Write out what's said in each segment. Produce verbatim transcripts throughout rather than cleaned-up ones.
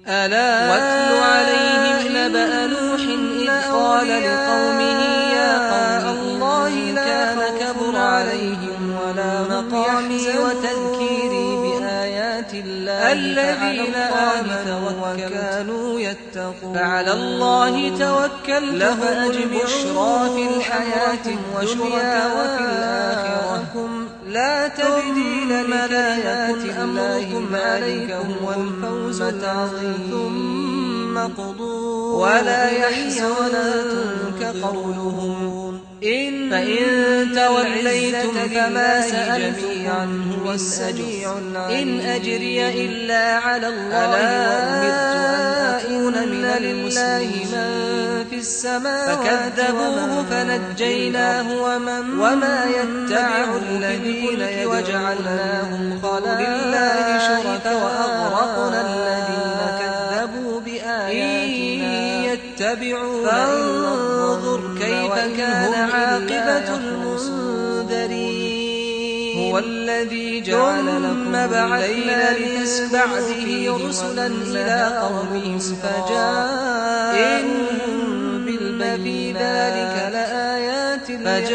ألا واتل عليهم نبأ نوح إذ قال لقومه يا قوم الله كان كبر عليهم ولا مقامي وتذكيري بآيات الله الذين آمنوا وكانوا يتقون فعلى الله توكلت له البشرى في الحياة الدنيا وفي الآخرة لا تبديل لكلمات الله ذلك هو الفوز العظيم ثم قضوا ولا يحزنك قولهم إن فإن توليتم فما سألتم عنه هو السميع العليم إن أجري إلا على الله وأمرت أن أكون من المسلمين من في السماوات فكذبوه فنجيناه ومن وما يتبع الذين وجعلناهم لله شركاء وأغرقنا الذين كذبوا بآياتنا يتبعون فانظر كيف كان عاقبة المنذرين هو الذي جعل لكم بعثنا من بعده رسلا إلى قومهم فجاءوا بالبينات لآيات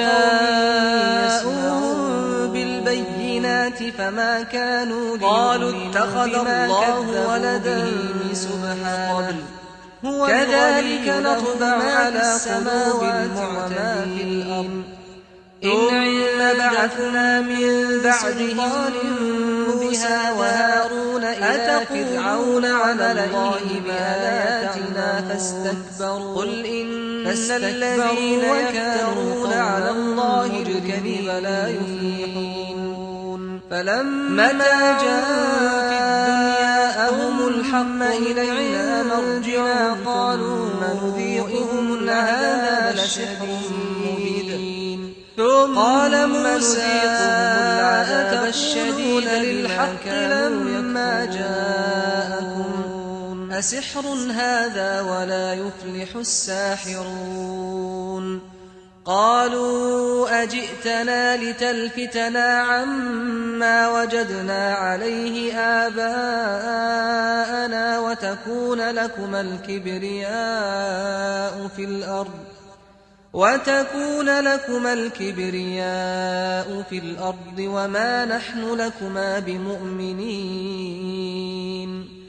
فجاءوا بالبينات فما كانوا قالوا اتخذ الله ولدا سبحانه كذلك نطبع على قلوب المعتدين إن بعثنا من بعده موسى وهارون إلى فرعون على الله بآياتنا فاستكبروا قل إن الذين يفترون على الله الكذب لا يفلحون فلما جاء في الدنيا أهم الحق إلينا مرجعا قالوا نذيقهم هذا لسحر مبين ثم قال موسى العذاب الشديد للحق لما جاءكم أسحر هذا ولا يفلح الساحرون قالوا أجئتنا لتلفتنا عما وجدنا عليه آباءنا وتكون لكما الكبرياء في الأرض وتكون لكما الكبرياء في الأرض وما نحن لكما بمؤمنين